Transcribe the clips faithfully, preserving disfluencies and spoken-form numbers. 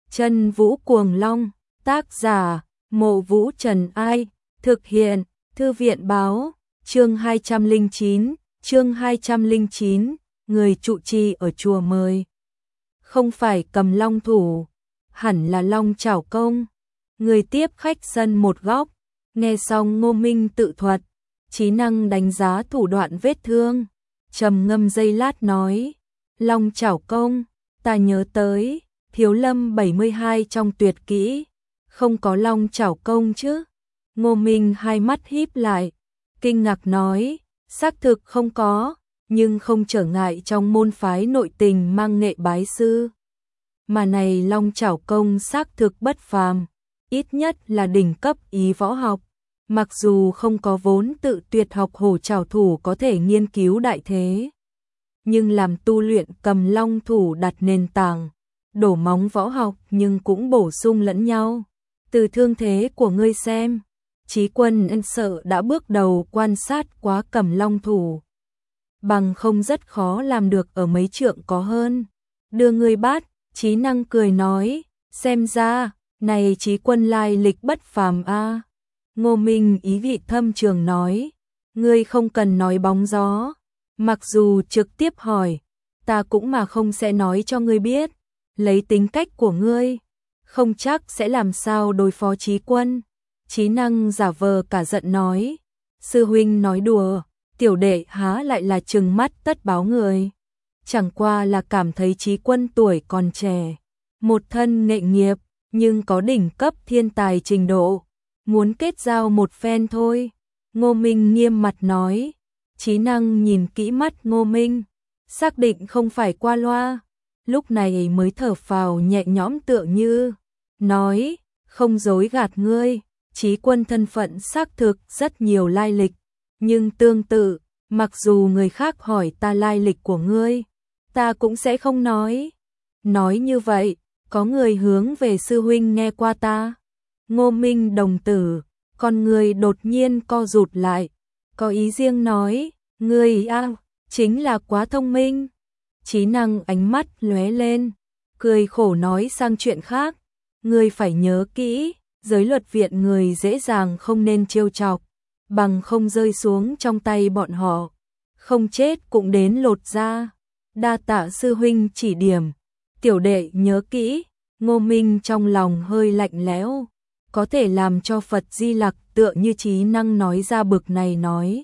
Chân Vũ Cuồng Long, tác giả, Mộ Vũ Trần Ai, thực hiện, Thư viện Báo, chương hai trăm lẻ chín, chương hai trăm lẻ chín, người trụ trì ở chùa mời. Không phải cầm long thủ, hẳn là long chảo công. Người tiếp khách sân một góc, nghe xong Ngô Minh tự thuật, trí năng đánh giá thủ đoạn vết thương, trầm ngâm giây lát nói, long chảo công, ta nhớ tới, Thiếu Lâm bảy mươi hai trong tuyệt kỹ, không có long chảo công chứ? Ngô Minh hai mắt híp lại, kinh ngạc nói, xác thực không có, nhưng không trở ngại trong môn phái nội tình mang nghệ bái sư. Mà này long chảo công xác thực bất phàm, ít nhất là đỉnh cấp ý võ học, mặc dù không có vốn tự tuyệt học hổ chảo thủ có thể nghiên cứu đại thế, nhưng làm tu luyện cầm long thủ đặt nền tảng, đổ móng võ học nhưng cũng bổ sung lẫn nhau. Từ thương thế của ngươi xem, Chí Quân ân sợ đã bước đầu quan sát quá cầm long thủ, bằng không rất khó làm được ở mấy trượng có hơn. Đưa ngươi bắt, Chí Năng cười nói, xem ra, này Chí Quân lai lịch bất phàm a. Ngô Minh ý vị thâm trường nói, ngươi không cần nói bóng gió, mặc dù trực tiếp hỏi, ta cũng mà không sẽ nói cho ngươi biết, lấy tính cách của ngươi, không chắc sẽ làm sao đối phó Chí Quân. Chí Năng giả vờ cả giận nói, sư huynh nói đùa, tiểu đệ há lại là trừng mắt tất báo người, chẳng qua là cảm thấy Chí Quân tuổi còn trẻ, một thân nghệ nghiệp, nhưng có đỉnh cấp thiên tài trình độ, muốn kết giao một phen thôi. Ngô Minh nghiêm mặt nói. Chí Năng nhìn kỹ mắt Ngô Minh, xác định không phải qua loa, lúc này mới thở phào nhẹ nhõm tựa như, nói, không dối gạt ngươi, Chí Quân thân phận xác thực rất nhiều lai lịch, nhưng tương tự, mặc dù người khác hỏi ta lai lịch của ngươi, ta cũng sẽ không nói. Nói như vậy, có người hướng về sư huynh nghe qua ta. Ngô Minh đồng tử, con người đột nhiên co rụt lại, có ý riêng nói, ngươi a, chính là quá thông minh. Chí Năng ánh mắt lóe lên, cười khổ nói sang chuyện khác, ngươi phải nhớ kỹ, giới luật viện người dễ dàng không nên trêu chọc, bằng không rơi xuống trong tay bọn họ, không chết cũng đến lột da. Đa tạ sư huynh chỉ điểm, tiểu đệ nhớ kỹ. Ngô Minh trong lòng hơi lạnh lẽo, có thể làm cho Phật Di Lặc tựa như Chí Năng nói ra bực này nói,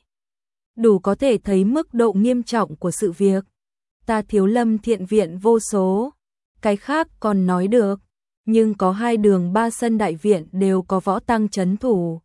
đủ có thể thấy mức độ nghiêm trọng của sự việc. Ta Thiếu Lâm thiện viện vô số, cái khác còn nói được, nhưng có hai đường ba sân đại viện đều có võ tăng trấn thủ.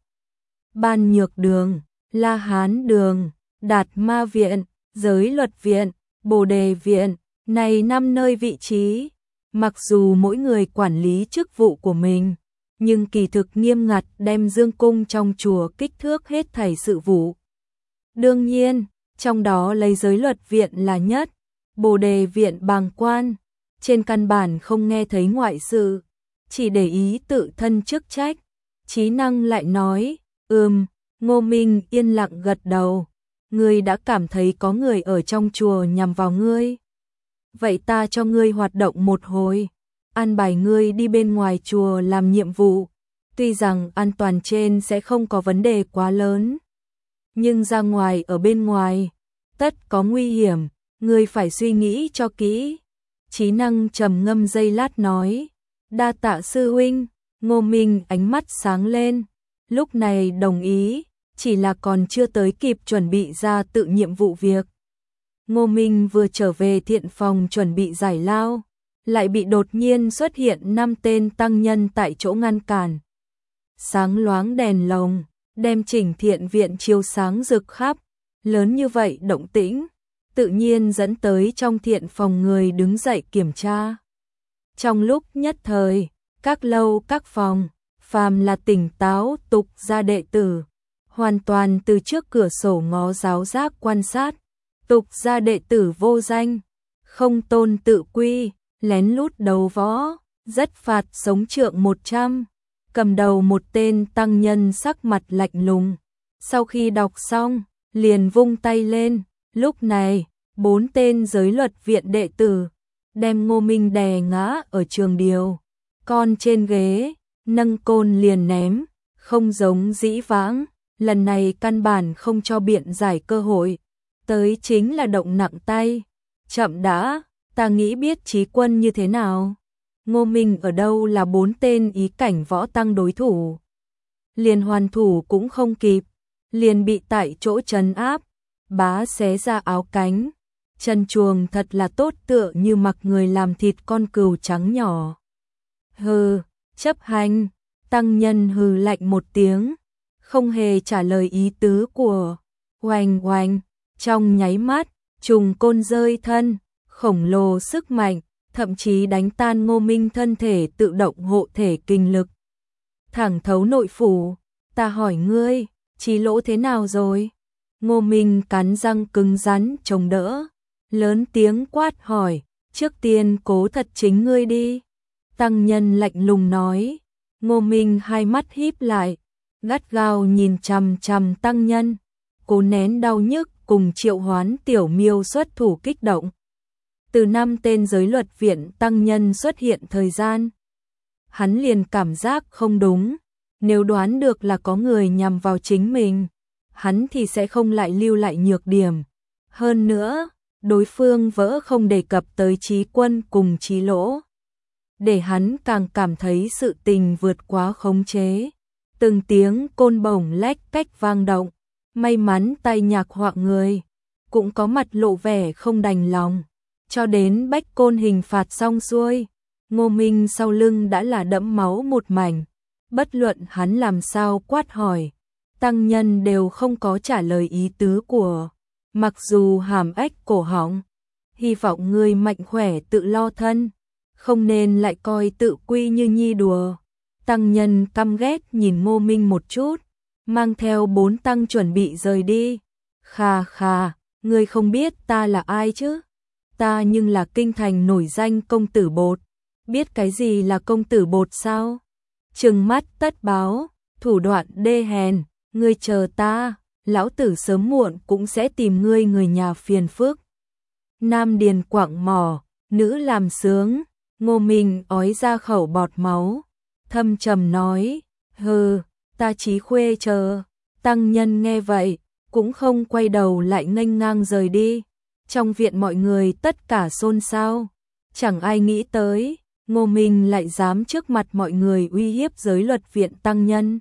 Ban Nhược Đường, La Hán Đường, Đạt Ma Viện, Giới Luật Viện, Bồ Đề Viện, này năm nơi vị trí, mặc dù mỗi người quản lý chức vụ của mình, nhưng kỳ thực nghiêm ngặt đem dương cung trong chùa kích thước hết thảy sự vụ. Đương nhiên, trong đó lấy Giới Luật Viện là nhất, Bồ Đề Viện bàng quan, trên căn bản không nghe thấy ngoại sự, chỉ để ý tự thân chức trách. Chí Năng lại nói, ừm. Ngô Minh yên lặng gật đầu, ngươi đã cảm thấy có người ở trong chùa nhằm vào ngươi. Vậy ta cho ngươi hoạt động một hồi, an bài ngươi đi bên ngoài chùa làm nhiệm vụ, tuy rằng an toàn trên sẽ không có vấn đề quá lớn, nhưng ra ngoài ở bên ngoài, tất có nguy hiểm, ngươi phải suy nghĩ cho kỹ. Chí Năng trầm ngâm giây lát nói, đa tạ sư huynh. Ngô Minh ánh mắt sáng lên, lúc này đồng ý, chỉ là còn chưa tới kịp chuẩn bị ra tự nhiệm vụ việc. Ngô Minh vừa trở về thiện phòng chuẩn bị giải lao, lại bị đột nhiên xuất hiện năm tên tăng nhân tại chỗ ngăn cản. Sáng loáng đèn lồng, đem chỉnh thiện viện chiếu sáng rực khắp, lớn như vậy động tĩnh, tự nhiên dẫn tới trong thiện phòng người đứng dậy kiểm tra. Trong lúc nhất thời, các lâu các phòng, phàm là tỉnh táo tục gia đệ tử, hoàn toàn từ trước cửa sổ ngó giáo giác quan sát. Tục gia đệ tử vô danh, không tôn tự quy, lén lút đấu võ, rất phạt sống trượng một trăm. Cầm đầu một tên tăng nhân sắc mặt lạnh lùng, sau khi đọc xong, liền vung tay lên. Lúc này, bốn tên giới luật viện đệ tử đem Ngô Minh đè ngã ở trường điều. con trên ghế, nâng côn liền ném, không giống dĩ vãng, lần này căn bản không cho biện giải cơ hội, tới chính là động nặng tay. Chậm đã, ta nghĩ biết Chí Quân như thế nào. Ngô Minh ở đâu là bốn tên ý cảnh võ tăng đối thủ. Liền hoàn thủ cũng không kịp, liền bị tại chỗ trấn áp, bá xé ra áo cánh. Chân chuồng thật là tốt, tựa như mặc người làm thịt con cừu trắng nhỏ. Hừ, chấp hành, tăng nhân hừ lạnh một tiếng, không hề trả lời ý tứ của. Oanh oanh, trong nháy mắt, trùng côn rơi thân, khổng lồ sức mạnh, thậm chí đánh tan Ngô Minh thân thể tự động hộ thể kinh lực. Thẳng thấu nội phủ, ta hỏi ngươi, Chí Lỗ thế nào rồi? Ngô Minh cắn răng cứng rắn chống đỡ, lớn tiếng quát hỏi, trước tiên cố thật chính ngươi đi. Tăng nhân lạnh lùng nói. Ngô Minh hai mắt híp lại, gắt gao nhìn chằm chằm tăng nhân, cố nén đau nhức cùng triệu hoán tiểu miêu xuất thủ kích động. Từ năm tên giới luật viện tăng nhân xuất hiện thời gian, hắn liền cảm giác không đúng, nếu đoán được là có người nhằm vào chính mình, hắn thì sẽ không lại lưu lại nhược điểm. Hơn nữa, đối phương vỡ không đề cập tới Chí Quân cùng Chí Lỗ, để hắn càng cảm thấy sự tình vượt quá khống chế. Từng tiếng côn bổng lách cách vang động, may mắn tay nhạc họa người cũng có mặt lộ vẻ không đành lòng. Cho đến bách côn hình phạt xong xuôi, Ngô Minh sau lưng đã là đẫm máu một mảnh. Bất luận hắn làm sao quát hỏi, tăng nhân đều không có trả lời ý tứ của. Mặc dù hàm ếch cổ họng, hy vọng người mạnh khỏe tự lo thân, không nên lại coi tự quy như nhi đùa. Tăng nhân căm ghét nhìn Ngô Minh một chút, mang theo bốn tăng chuẩn bị rời đi. Khà khà, ngươi không biết ta là ai chứ? Ta nhưng là kinh thành nổi danh công tử bột. Biết cái gì là công tử bột sao? Trừng mắt tất báo, thủ đoạn đê hèn, ngươi chờ ta, lão tử sớm muộn cũng sẽ tìm ngươi người nhà phiền phức. Nam điền quạng mỏ, nữ làm sướng. Ngô Minh ói ra khẩu bọt máu, thâm trầm nói, hừ, ta Chí Khuê chờ. Tăng nhân nghe vậy, cũng không quay đầu lại nghênh ngang rời đi. Trong viện mọi người tất cả xôn xao, chẳng ai nghĩ tới, Ngô Minh lại dám trước mặt mọi người uy hiếp giới luật viện tăng nhân.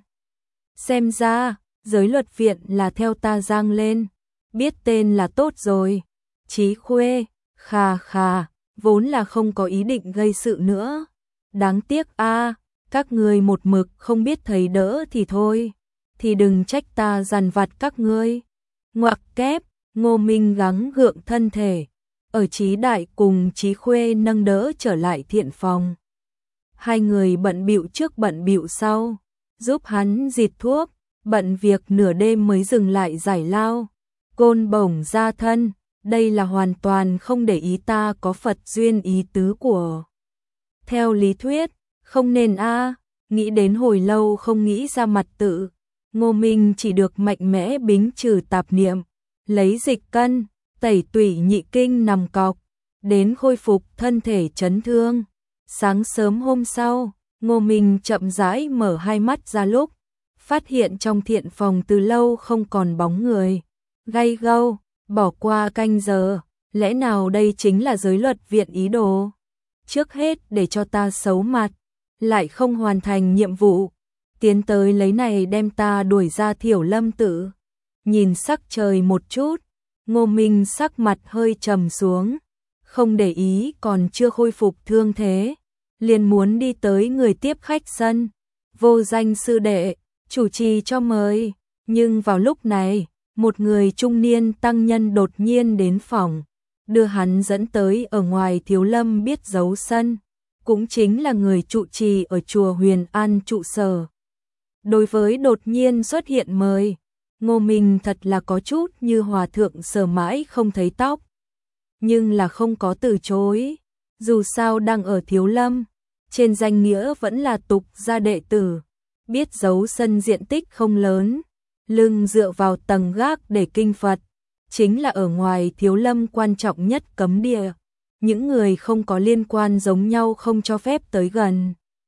Xem ra, giới luật viện là theo ta giang lên, biết tên là tốt rồi. Chí Khuê, khà khà, vốn là không có ý định gây sự nữa. Đáng tiếc a, các ngươi một mực không biết thấy đỡ thì thôi, thì đừng trách ta dằn vặt các ngươi. Ngoặc kép, Ngô Minh gắng gượng thân thể, ở Chí Đại cùng Chí Khuê nâng đỡ trở lại thiện phòng. Hai người bận bịu trước bận bịu sau, giúp hắn dịt thuốc, bận việc nửa đêm mới dừng lại giải lao. Côn bổng ra thân, đây là hoàn toàn không để ý ta có Phật duyên ý tứ của. Theo lý thuyết, không nên a, nghĩ đến hồi lâu không nghĩ ra mặt tự. Ngô Minh chỉ được mạnh mẽ bính trừ tạp niệm, lấy dịch cân, tẩy tủy nhị kinh nằm cọc, đến khôi phục thân thể chấn thương. Sáng sớm hôm sau, Ngô Minh chậm rãi mở hai mắt ra lúc, phát hiện trong thiện phòng từ lâu không còn bóng người. Gay gâu, bỏ qua canh giờ, lẽ nào đây chính là giới luật viện ý đồ? Trước hết để cho ta xấu mặt, lại không hoàn thành nhiệm vụ, tiến tới lấy này đem ta đuổi ra Thiểu Lâm Tự. Nhìn sắc trời một chút, Ngô Minh sắc mặt hơi trầm xuống, không để ý còn chưa khôi phục thương thế, liền muốn đi tới người tiếp khách sân. Vô Danh sư đệ, chủ trì cho mời. Nhưng vào lúc này, một người trung niên tăng nhân đột nhiên đến phòng, đưa hắn dẫn tới ở ngoài Thiếu Lâm biết giấu sân, cũng chính là người trụ trì ở chùa Huyền An trụ sở. Đối với đột nhiên xuất hiện mời, Ngô Minh thật là có chút như hòa thượng sờ mãi không thấy tóc, nhưng là không có từ chối. Dù sao đang ở Thiếu Lâm, trên danh nghĩa vẫn là tục gia đệ tử, biết giấu sân diện tích không lớn, lưng dựa vào tầng gác để kinh Phật, chính là ở ngoài Thiếu Lâm quan trọng nhất cấm địa, những người không có liên quan giống nhau không cho phép tới gần.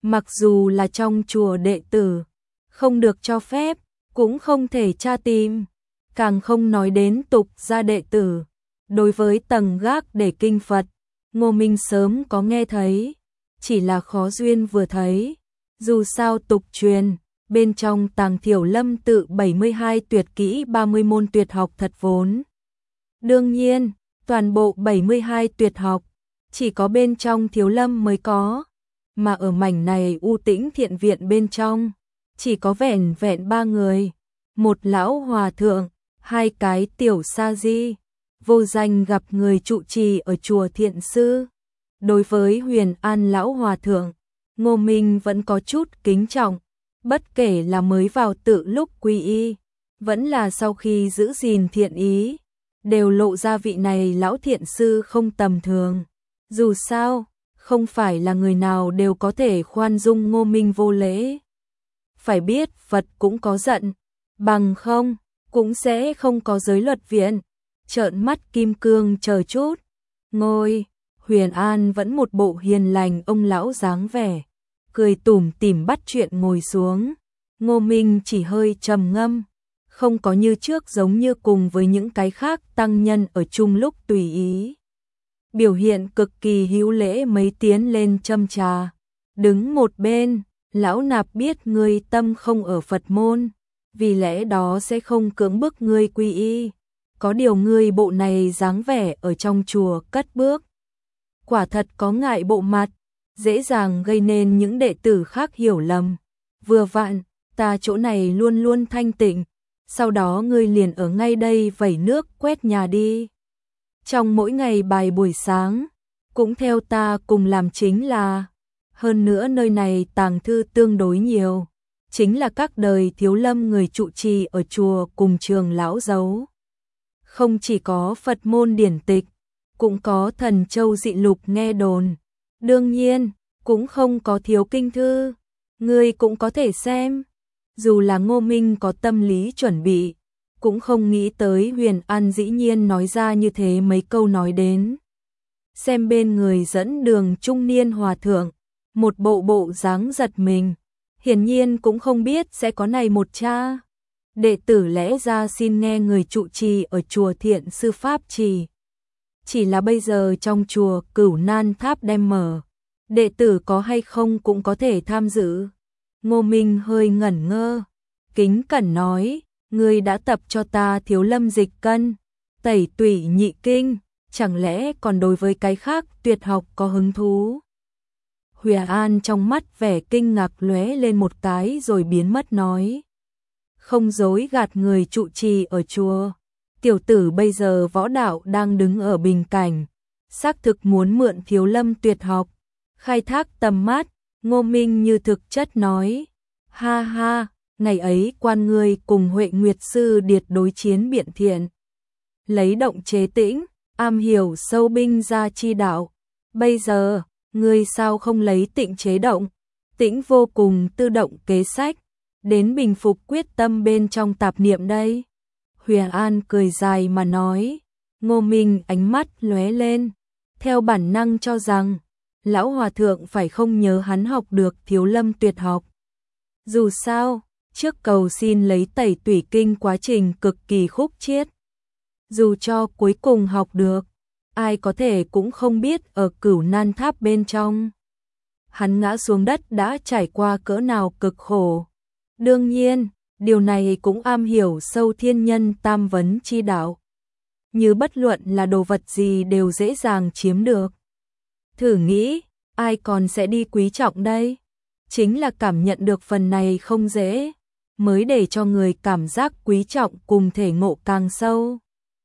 mặc dù là trong chùa đệ tử, không được cho phép, cũng không thể tra tìm, càng không nói đến tục gia đệ tử. Đối với tầng gác để kinh Phật, Ngô Minh sớm có nghe thấy, chỉ là khó duyên vừa thấy. Dù sao tục truyền, bên trong Tàng Thiểu Lâm tự bảy mươi hai tuyệt kỹ ba mươi môn tuyệt học thật vốn. Đương nhiên, toàn bộ bảy mươi hai tuyệt học, chỉ có bên trong Thiếu Lâm mới có, mà ở mảnh này u tĩnh thiện viện bên trong, chỉ có vẻn vẹn ba người, một lão hòa thượng, hai cái tiểu sa di, vô danh gặp người trụ trì ở chùa Thiện Sư. Đối với Huyền An lão hòa thượng, Ngô Minh vẫn có chút kính trọng, bất kể là mới vào tự lúc quy y, vẫn là sau khi giữ gìn thiện ý, đều lộ ra vị này lão thiện sư không tầm thường. Dù sao, không phải là người nào đều có thể khoan dung Ngô Minh vô lễ. Phải biết Phật cũng có giận, bằng không, cũng sẽ không có giới luật viện. Trợn mắt kim cương chờ chút, ngồi, Huyền An vẫn một bộ hiền lành ông lão dáng vẻ, cười tủm tỉm bắt chuyện ngồi xuống. Ngô Minh chỉ hơi trầm ngâm, không có như trước giống như cùng với những cái khác tăng nhân ở chung lúc tùy ý. Biểu hiện cực kỳ hữu lễ mấy tiến lên châm trà, đứng một bên, lão nạp biết ngươi tâm không ở Phật môn, vì lẽ đó sẽ không cưỡng bức ngươi quy y. Có điều ngươi bộ này dáng vẻ ở trong chùa cất bước, quả thật có ngại bộ mặt, dễ dàng gây nên những đệ tử khác hiểu lầm. Vừa vặn, ta chỗ này luôn luôn thanh tịnh, sau đó ngươi liền ở ngay đây vẩy nước quét nhà đi. Trong mỗi ngày bài buổi sáng, cũng theo ta cùng làm chính là, hơn nữa nơi này tàng thư tương đối nhiều, chính là các đời Thiếu Lâm người trụ trì ở chùa cùng trường lão giấu. Không chỉ có Phật môn điển tịch, cũng có thần châu dị lục nghe đồn. Đương nhiên, cũng không có thiếu kinh thư, ngươi cũng có thể xem. Dù là Ngô Minh có tâm lý chuẩn bị, cũng không nghĩ tới Huyền An dĩ nhiên nói ra như thế mấy câu nói đến. Xem bên người dẫn đường trung niên hòa thượng, một bộ bộ dáng giật mình, hiển nhiên cũng không biết sẽ có này một cha. Đệ tử lẽ ra xin nghe người trụ trì ở chùa Thiện Sư Pháp trì. Chỉ là bây giờ trong chùa Cửu Nan Tháp đem mở, đệ tử có hay không cũng có thể tham dự. Ngô Minh hơi ngẩn ngơ, kính cẩn nói, ngươi đã tập cho ta Thiếu Lâm dịch cân, tẩy tủy nhị kinh, chẳng lẽ còn đối với cái khác tuyệt học có hứng thú? Huyền An trong mắt vẻ kinh ngạc lóe lên một cái rồi biến mất nói. Không dối gạt người trụ trì ở chùa, tiểu tử bây giờ võ đạo đang đứng ở bình cảnh, xác thực muốn mượn Thiếu Lâm tuyệt học, khai thác tầm mắt. Ngô Minh như thực chất nói, ha ha, ngày ấy quan ngươi cùng Huệ Nguyệt Sư Điệt đối chiến biện thiện, lấy động chế tĩnh, am hiểu sâu binh ra chi đạo, bây giờ, ngươi sao không lấy tịnh chế động, tĩnh vô cùng tự động kế sách, đến bình phục quyết tâm bên trong tạp niệm đây. Huyền An cười dài mà nói. Ngô Minh ánh mắt lóe lên, theo bản năng cho rằng lão hòa thượng phải không nhớ hắn học được Thiếu Lâm tuyệt học. Dù sao, trước cầu xin lấy tẩy tủy kinh quá trình cực kỳ khúc chiết. Dù cho cuối cùng học được, ai có thể cũng không biết ở Cửu Nan Tháp bên trong, hắn ngã xuống đất đã trải qua cỡ nào cực khổ. Đương nhiên, điều này cũng am hiểu sâu thiên nhân tam vấn chi đạo. Như bất luận là đồ vật gì đều dễ dàng chiếm được. Thử nghĩ, ai còn sẽ đi quý trọng đây? Chính là cảm nhận được phần này không dễ, mới để cho người cảm giác quý trọng cùng thể ngộ càng sâu.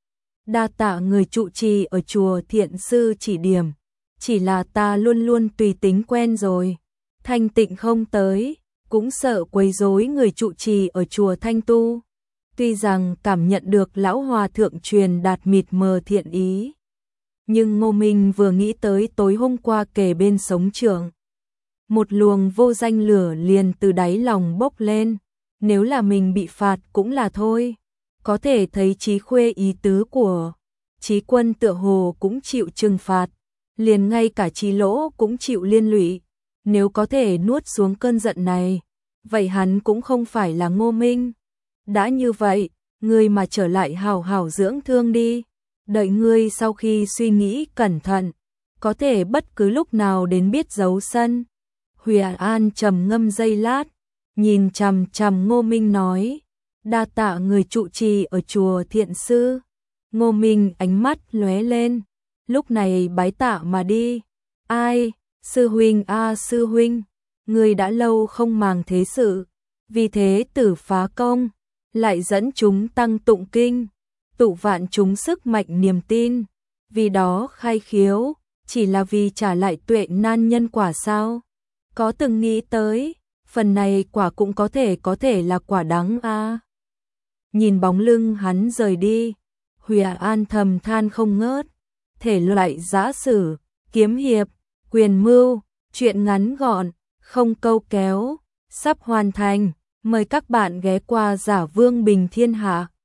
Đa tạ người trụ trì ở chùa Thiện Sư chỉ điểm, chỉ là ta luôn luôn tùy tính quen rồi, thanh tịnh không tới, cũng sợ quấy rối người trụ trì ở chùa Thanh Tu. Tuy rằng cảm nhận được lão hòa thượng truyền đạt mịt mờ thiện ý, nhưng Ngô Minh vừa nghĩ tới tối hôm qua kề bên sống trưởng, một luồng vô danh lửa liền từ đáy lòng bốc lên, nếu là mình bị phạt cũng là thôi. Có thể thấy Chí Khuê ý tứ của Chí Quân tựa hồ cũng chịu trừng phạt, liền ngay cả Chí Lỗ cũng chịu liên lụy. nếu có thể nuốt xuống cơn giận này, vậy hắn cũng không phải là Ngô Minh. Đã như vậy, ngươi mà trở lại hảo hảo dưỡng thương đi, đợi ngươi sau khi suy nghĩ cẩn thận, có thể bất cứ lúc nào đến biết giấu sân. Huyền An trầm ngâm giây lát, nhìn chằm chằm Ngô Minh nói, đa tạ người trụ trì ở chùa Thiện Sư. Ngô Minh ánh mắt lóe lên, lúc này bái tạ mà đi. Ai, sư huynh a sư huynh, người đã lâu không màng thế sự, vì thế Tử phá công, lại dẫn chúng tăng tụng kinh, tụ vạn chúng sức mạnh niềm tin, vì đó khai khiếu, chỉ là vì trả lại tuệ nan nhân quả sao? Có từng nghĩ tới, phần này quả cũng có thể có thể là quả đắng a. À. Nhìn bóng lưng hắn rời đi, Huyền An thầm than không ngớt, thể loại giã sử, kiếm hiệp, quyền mưu, chuyện ngắn gọn, không câu kéo, sắp hoàn thành, mời các bạn ghé qua Giả Vương Bình Thiên Hạ.